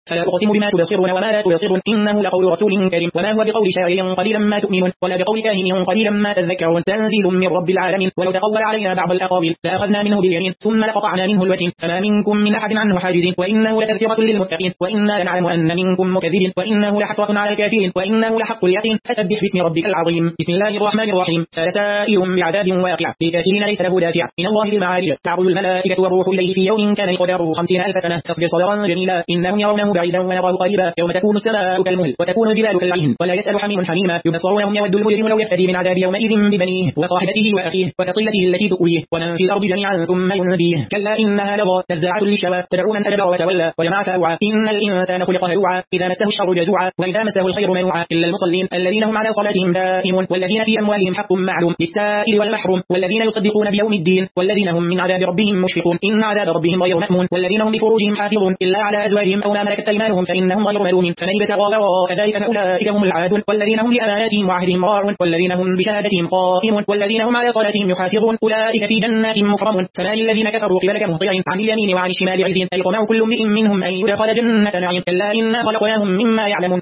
فلا أقسم بما تبصرون وما لا تبصرون إنه لقول رسول كريم وما هو بقول شاعر قليلا ما تؤمنون ولا بقول كاهن قليلا ما تذكرون تنزيل من رب العالمين ولو تقول علينا بعض الأقاويل لأخذنا منه باليمين ثم لقطعنا منه الوتين فما منكم من أحد عنه حاجزين وإنه لتذكرة للمتقين وإنا لنعلم أن منكم مكذبين وإنه لحسرة على الكافرين وإنه لحق اليقين فسبح باسم ربك العظيم بسم الله الرحمن الرحيم سائل بعذاب واقع للكافرين ليس له دافع من الله بمعارج تعرض الملائكة والروح إليه في يوم كان مقداره 50,000 سنة تصبر صدرا جميلا إنهم يرونه بعيدا ونراه قريبا يوم تكون السماء كالمهل وتكون الجبال كالعهن ولا يسأل حميم حميما يبصرونهم يود المجرم لو يفتدي من عذاب يومئذ ببنيه وصاحبته وأخيه وفصيلته التي تؤويه ومن في الأرض جميعا ثم ينجيه كلا إنها لظى نزاعة للشوى تدعو من أدبر وتولى وجمع فأوعى إن الإنسان خلق هلوعا إذا مسه الشر جزوعا وإذا مسه الخير منوعا إلا المصلين الذين هم على صلاتهم دائمون والذين في أموالهم حق معلوم للسائل والمحروم والذين يصدقون بيوم الدين والذين هم من عذاب ربهم مشفقون إن عذاب ربهم غير مأمون والذين هم لفروجهم حافظون إلا على أزواجهم أو ما ملكت أيمانهم فإنهم غير ملومين فمن ابتغى وراء ذلك فأولئك هم العادون والذين هم لأماناتهم وعهدهم راعون والذين هم بشهادتهم قائمون والذين هم على صلاتهم يحافظون أولئك في جنات مكرمون فما للذين كفروا قبلك مهطعين عن اليمين وعن الشمال عزين أيطمع كل امرئ منهم أن يدخل جنة نعيم كلا إنا خلقناهم مما يعلمون